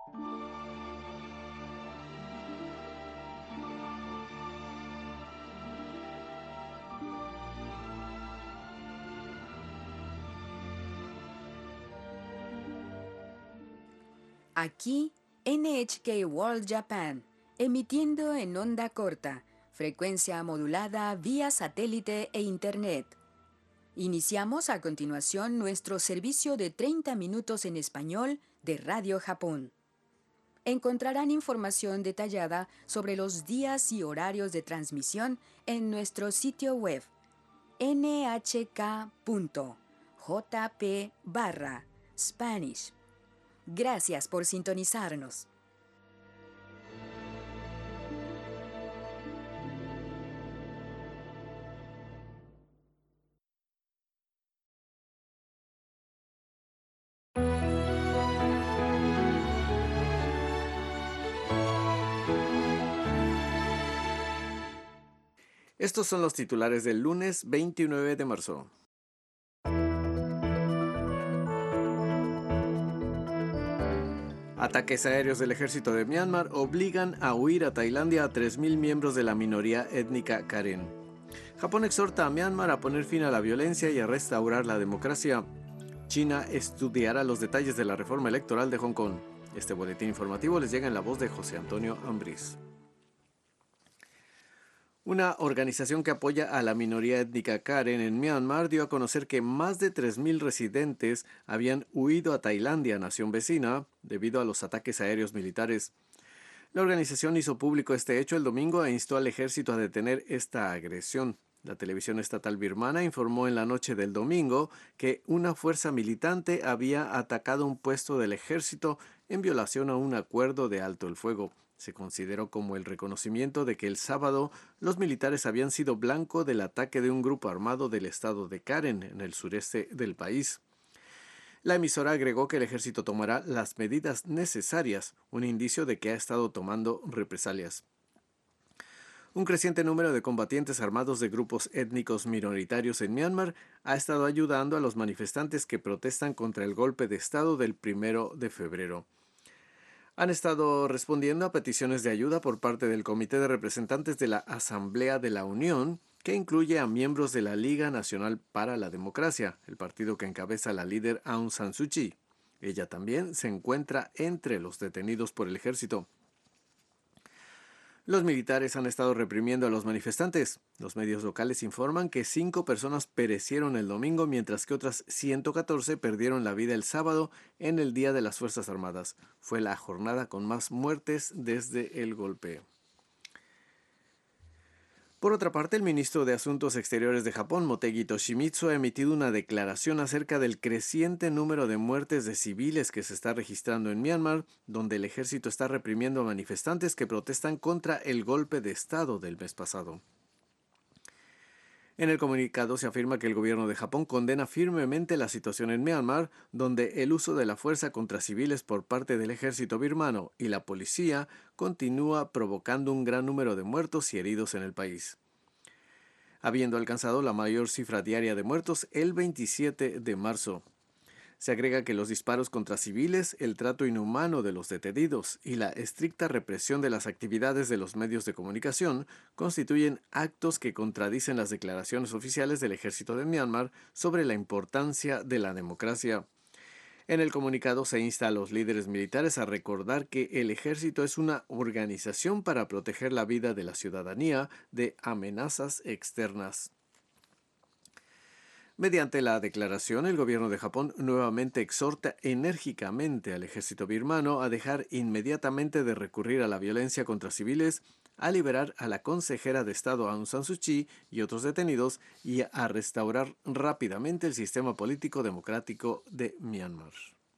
Aquí, NHK World Japan, emitiendo en onda corta, frecuencia modulada vía satélite e Internet. Iniciamos a continuación nuestro servicio de 30 minutos en español de Radio Japón. Encontrarán información detallada sobre los días y horarios de transmisión en nuestro sitio web nhk.jp/Spanish. Gracias por sintonizarnos. Estos son los titulares del lunes 29 de marzo. Ataques aéreos del ejército de Myanmar obligan a huir a Tailandia a 3.000 miembros de la minoría étnica Karen. Japón exhorta a Myanmar a poner fin a la violencia y a restaurar la democracia. China estudiará los detalles de la reforma electoral de Hong Kong. Este boletín informativo les llega en la voz de José Antonio Ambriz. Una organización que apoya a la minoría étnica Karen en Myanmar dio a conocer que más de 3.000 residentes habían huido a Tailandia, nación vecina, debido a los ataques aéreos militares. La organización hizo público este hecho el domingo e instó al ejército a detener esta agresión. La televisión estatal birmana informó en la noche del domingo que una fuerza militante había atacado un puesto del ejército en violación a un acuerdo de alto el fuego. Se consideró como el reconocimiento de que el sábado los militares habían sido blanco del ataque de un grupo armado del estado de Karen, en el sureste del país. La emisora agregó que el ejército tomará las medidas necesarias, un indicio de que ha estado tomando represalias. Un creciente número de combatientes armados de grupos étnicos minoritarios en Myanmar ha estado ayudando a los manifestantes que protestan contra el golpe de Estado del 1 de febrero. Han estado respondiendo a peticiones de ayuda por parte del Comité de Representantes de la Asamblea de la Unión, que incluye a miembros de la Liga Nacional para la Democracia, el partido que encabeza la líder Aung San Suu Kyi. Ella también se encuentra entre los detenidos por el ejército. Los militares han estado reprimiendo a los manifestantes. Los medios locales informan que 5 personas perecieron el domingo, mientras que otras 114 perdieron la vida el sábado en el Día de las Fuerzas Armadas. Fue la jornada con más muertes desde el golpe. Por otra parte, el ministro de Asuntos Exteriores de Japón, Motegi Toshimitsu, ha emitido una declaración acerca del creciente número de muertes de civiles que se está registrando en Myanmar, donde el ejército está reprimiendo a manifestantes que protestan contra el golpe de Estado del mes pasado. En el comunicado se afirma que el gobierno de Japón condena firmemente la situación en Myanmar, donde el uso de la fuerza contra civiles por parte del ejército birmano y la policía continúa provocando un gran número de muertos y heridos en el país, habiendo alcanzado la mayor cifra diaria de muertos el 27 de marzo. Se agrega que los disparos contra civiles, el trato inhumano de los detenidos y la estricta represión de las actividades de los medios de comunicación constituyen actos que contradicen las declaraciones oficiales del ejército de Myanmar sobre la importancia de la democracia. En el comunicado se insta a los líderes militares a recordar que el ejército es una organización para proteger la vida de la ciudadanía de amenazas externas. Mediante la declaración, el gobierno de Japón nuevamente exhorta enérgicamente al ejército birmano a dejar inmediatamente de recurrir a la violencia contra civiles, a liberar a la consejera de Estado Aung San Suu Kyi y otros detenidos y a restaurar rápidamente el sistema político democrático de Myanmar.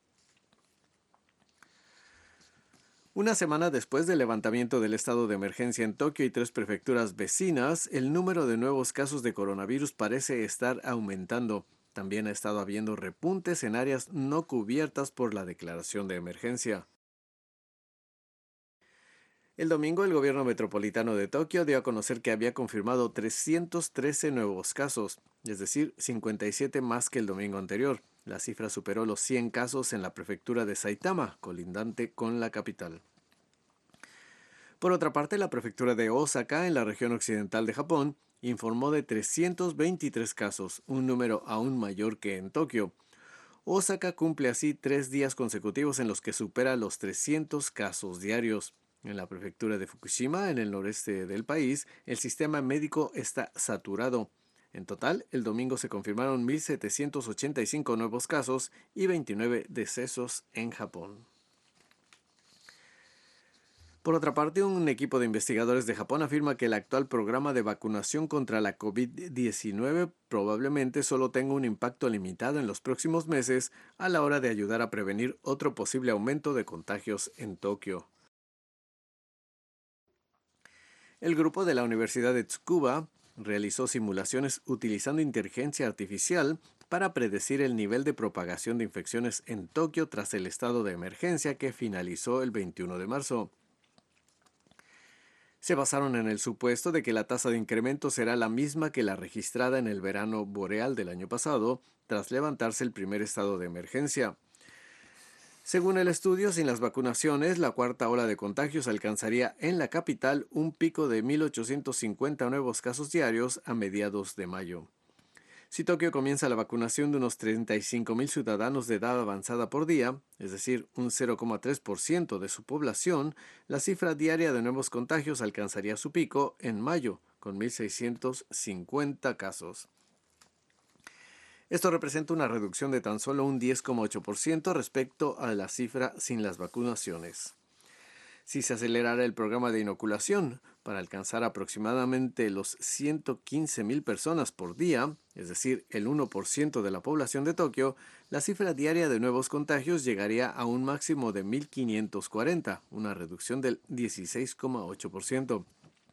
Una semana después del levantamiento del estado de emergencia en Tokio y 3 prefecturas vecinas, el número de nuevos casos de coronavirus parece estar aumentando. También ha estado habiendo repuntes en áreas no cubiertas por la declaración de emergencia. El domingo, el gobierno metropolitano de Tokio dio a conocer que había confirmado 313 nuevos casos, es decir, 57 más que el domingo anterior. La cifra superó los 100 casos en la prefectura de Saitama, colindante con la capital. Por otra parte, la prefectura de Osaka, en la región occidental de Japón, informó de 323 casos, un número aún mayor que en Tokio. Osaka cumple así 3 días consecutivos en los que supera los 300 casos diarios. En la prefectura de Fukushima, en el noreste del país, el sistema médico está saturado. En total, el domingo se confirmaron 1.785 nuevos casos y 29 decesos en Japón. Por otra parte, un equipo de investigadores de Japón afirma que el actual programa de vacunación contra la COVID-19 probablemente solo tenga un impacto limitado en los próximos meses a la hora de ayudar a prevenir otro posible aumento de contagios en Tokio. El grupo de la Universidad de Tsukuba realizó simulaciones utilizando inteligencia artificial para predecir el nivel de propagación de infecciones en Tokio tras el estado de emergencia que finalizó el 21 de marzo. Se basaron en el supuesto de que la tasa de incremento será la misma que la registrada en el verano boreal del año pasado, tras levantarse el primer estado de emergencia. Según el estudio, sin las vacunaciones, la cuarta ola de contagios alcanzaría en la capital un pico de 1.850 nuevos casos diarios a mediados de mayo. Si Tokio comienza la vacunación de unos 35.000 ciudadanos de edad avanzada por día, es decir, un 0,3% de su población, la cifra diaria de nuevos contagios alcanzaría su pico en mayo, con 1.650 casos. Esto representa una reducción de tan solo un 10,8% respecto a la cifra sin las vacunaciones. Si se acelerara el programa de inoculación para alcanzar aproximadamente los 115.000 personas por día, es decir, el 1% de la población de Tokio, la cifra diaria de nuevos contagios llegaría a un máximo de 1.540, una reducción del 16,8%.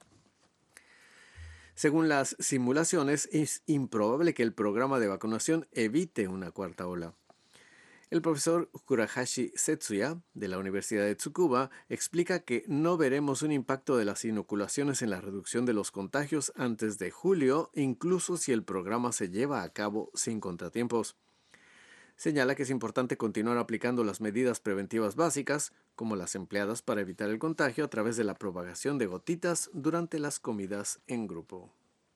Según las simulaciones, es improbable que el programa de vacunación evite una cuarta ola. El profesor Kurahashi Setsuya, de la Universidad de Tsukuba, explica que no veremos un impacto de las inoculaciones en la reducción de los contagios antes de julio, incluso si el programa se lleva a cabo sin contratiempos. Señala que es importante continuar aplicando las medidas preventivas básicas, como las empleadas para evitar el contagio a través de la propagación de gotitas durante las comidas en grupo.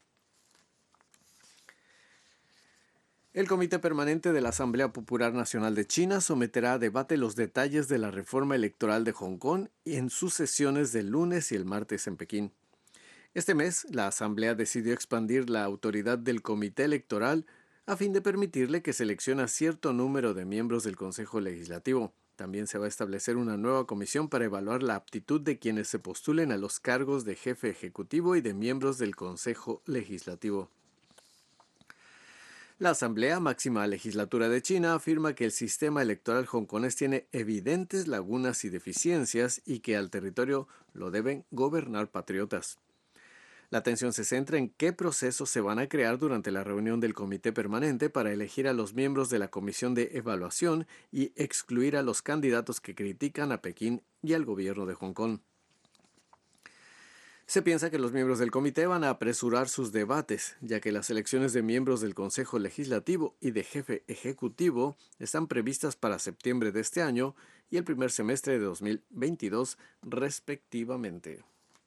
El Comité Permanente de la Asamblea Popular Nacional de China someterá a debate los detalles de la reforma electoral de Hong Kong en sus sesiones del lunes y el martes en Pekín. Este mes, la Asamblea decidió expandir la autoridad del Comité Electoral a fin de permitirle que seleccione a cierto número de miembros del Consejo Legislativo. También se va a establecer una nueva comisión para evaluar la aptitud de quienes se postulen a los cargos de jefe ejecutivo y de miembros del Consejo Legislativo. La Asamblea Máxima Legislatura de China afirma que el sistema electoral hongkonés tiene evidentes lagunas y deficiencias y que al territorio lo deben gobernar patriotas. La atención se centra en qué procesos se van a crear durante la reunión del Comité Permanente para elegir a los miembros de la Comisión de Evaluación y excluir a los candidatos que critican a Pekín y al gobierno de Hong Kong. Se piensa que los miembros del comité van a apresurar sus debates, ya que las elecciones de miembros del Consejo Legislativo y de jefe ejecutivo están previstas para septiembre de este año y el primer semestre de 2022, respectivamente.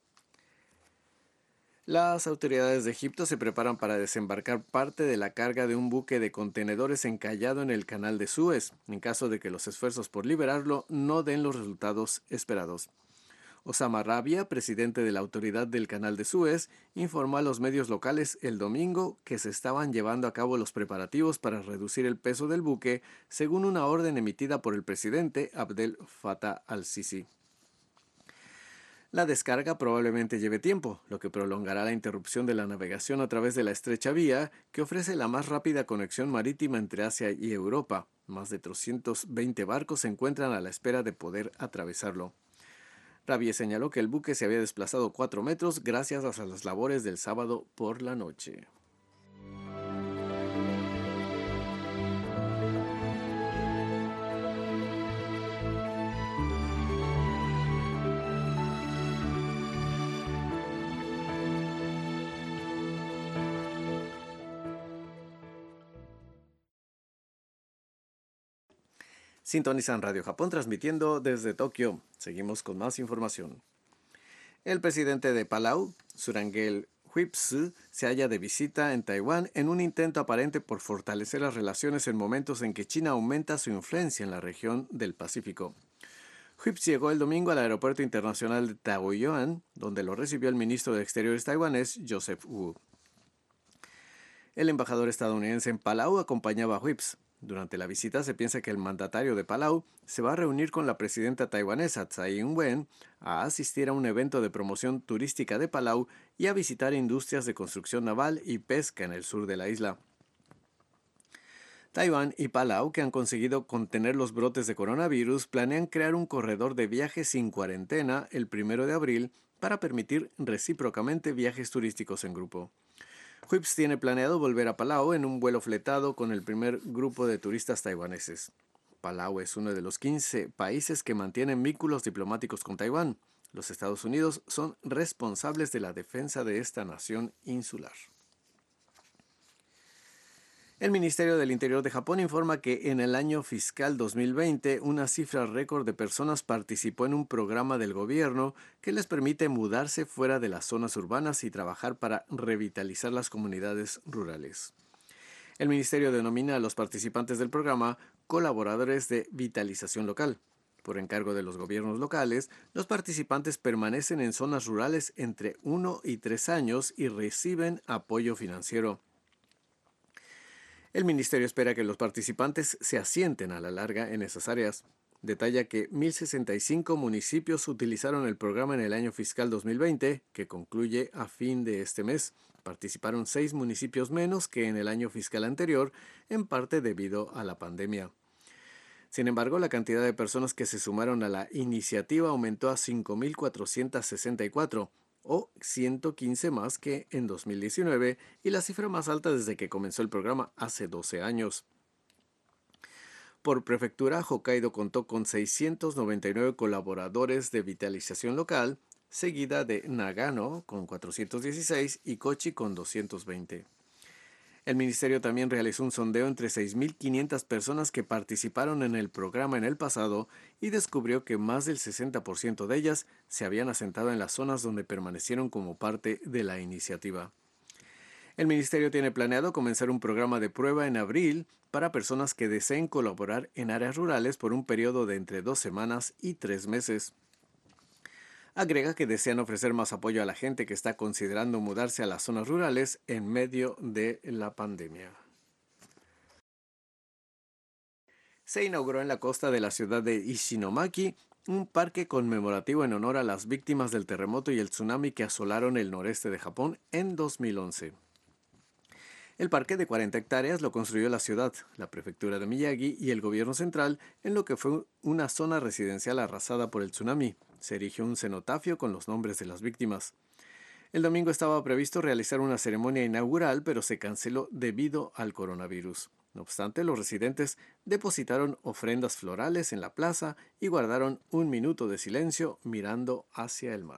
Las autoridades de Egipto se preparan para desembarcar parte de la carga de un buque de contenedores encallado en el canal de Suez, en caso de que los esfuerzos por liberarlo no den los resultados esperados. Osama Rabia, presidente de la Autoridad del Canal de Suez, informó a los medios locales el domingo que se estaban llevando a cabo los preparativos para reducir el peso del buque, según una orden emitida por el presidente Abdel Fattah al-Sisi. La descarga probablemente lleve tiempo, lo que prolongará la interrupción de la navegación a través de la estrecha vía, que ofrece la más rápida conexión marítima entre Asia y Europa. Más de 320 barcos se encuentran a la espera de poder atravesarlo. Rabie señaló que el buque se había desplazado 4 metros gracias a las labores del sábado por la noche. Sintonizan Radio Japón transmitiendo desde Tokio. Seguimos con más información. El presidente de Palau, Surangel Huipsu, se halla de visita en Taiwán en un intento aparente por fortalecer las relaciones en momentos en que China aumenta su influencia en la región del Pacífico. Huipsu llegó el domingo al aeropuerto internacional de Taoyuan, donde lo recibió el ministro de Exteriores taiwanés, Joseph Wu. El embajador estadounidense en Palau acompañaba a Whips. Durante la visita se piensa que el mandatario de Palau se va a reunir con la presidenta taiwanesa Tsai Ing-wen a asistir a un evento de promoción turística de Palau y a visitar industrias de construcción naval y pesca en el sur de la isla. Taiwán y Palau, que han conseguido contener los brotes de coronavirus, planean crear un corredor de viajes sin cuarentena el 1 de abril para permitir recíprocamente viajes turísticos en grupo. Huipps tiene planeado volver a Palau en un vuelo fletado con el primer grupo de turistas taiwaneses. Palau es uno de los 15 países que mantienen vínculos diplomáticos con Taiwán. Los Estados Unidos son responsables de la defensa de esta nación insular. El Ministerio del Interior de Japón informa que en el año fiscal 2020 una cifra récord de personas participó en un programa del gobierno que les permite mudarse fuera de las zonas urbanas y trabajar para revitalizar las comunidades rurales. El ministerio denomina a los participantes del programa colaboradores de vitalización local. Por encargo de los gobiernos locales, los participantes permanecen en zonas rurales entre 1 y 3 años y reciben apoyo financiero. El ministerio espera que los participantes se asienten a la larga en esas áreas. Detalla que 1.065 municipios utilizaron el programa en el año fiscal 2020, que concluye a fin de este mes. Participaron 6 municipios menos que en el año fiscal anterior, en parte debido a la pandemia. Sin embargo, la cantidad de personas que se sumaron a la iniciativa aumentó a 5.464, o 115 más que en 2019 y la cifra más alta desde que comenzó el programa hace 12 años. Por prefectura, Hokkaido contó con 699 colaboradores de vitalización local, seguida de Nagano con 416 y Kochi con 220. El ministerio también realizó un sondeo entre 6.500 personas que participaron en el programa en el pasado y descubrió que más del 60% de ellas se habían asentado en las zonas donde permanecieron como parte de la iniciativa. El ministerio tiene planeado comenzar un programa de prueba en abril para personas que deseen colaborar en áreas rurales por un periodo de entre 2 semanas y 3 meses. Agrega que desean ofrecer más apoyo a la gente que está considerando mudarse a las zonas rurales en medio de la pandemia. Se inauguró en la costa de la ciudad de Ishinomaki un parque conmemorativo en honor a las víctimas del terremoto y el tsunami que asolaron el noreste de Japón en 2011. El parque de 40 hectáreas lo construyó la ciudad, la prefectura de Miyagi y el gobierno central en lo que fue una zona residencial arrasada por el tsunami. Se erigió un cenotafio con los nombres de las víctimas. El domingo estaba previsto realizar una ceremonia inaugural, pero se canceló debido al coronavirus. No obstante, los residentes depositaron ofrendas florales en la plaza y guardaron un minuto de silencio mirando hacia el mar.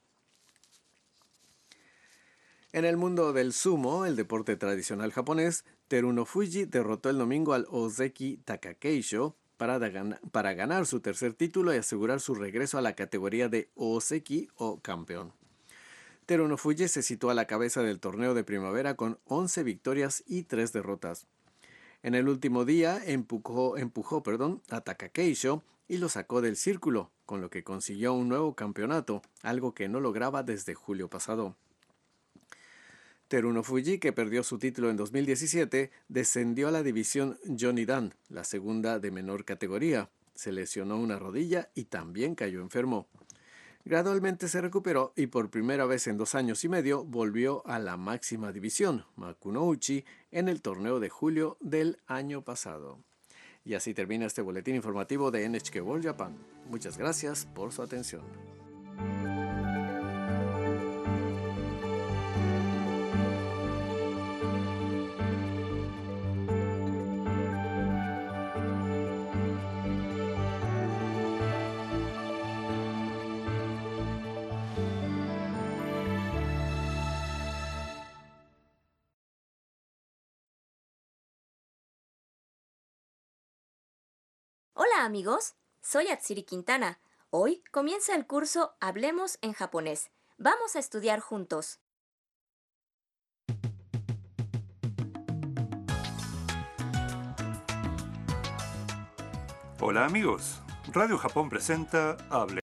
En el mundo del sumo, el deporte tradicional japonés, Terunofuji derrotó el domingo al Ozeki Takakeisho para ganar su tercer título y asegurar su regreso a la categoría de Ozeki o campeón. Terunofuji se sitúa a la cabeza del torneo de primavera con 11 victorias y 3 derrotas. En el último día empujó a Takakeisho y lo sacó del círculo, con lo que consiguió un nuevo campeonato, algo que no lograba desde julio pasado. Terunofuji, que perdió su título en 2017, descendió a la división Jonidan, la segunda de menor categoría. Se lesionó una rodilla y también cayó enfermo. Gradualmente se recuperó y por primera vez en 2 años y medio volvió a la máxima división, Makunouchi, en el torneo de julio del año pasado. Y así termina este boletín informativo de NHK World Japan. Muchas gracias por su atención. Hola amigos, soy Atsiri Quintana. Hoy comienza el curso Hablemos en japonés. Vamos a estudiar juntos. Hola amigos, Radio Japón presenta Hablemos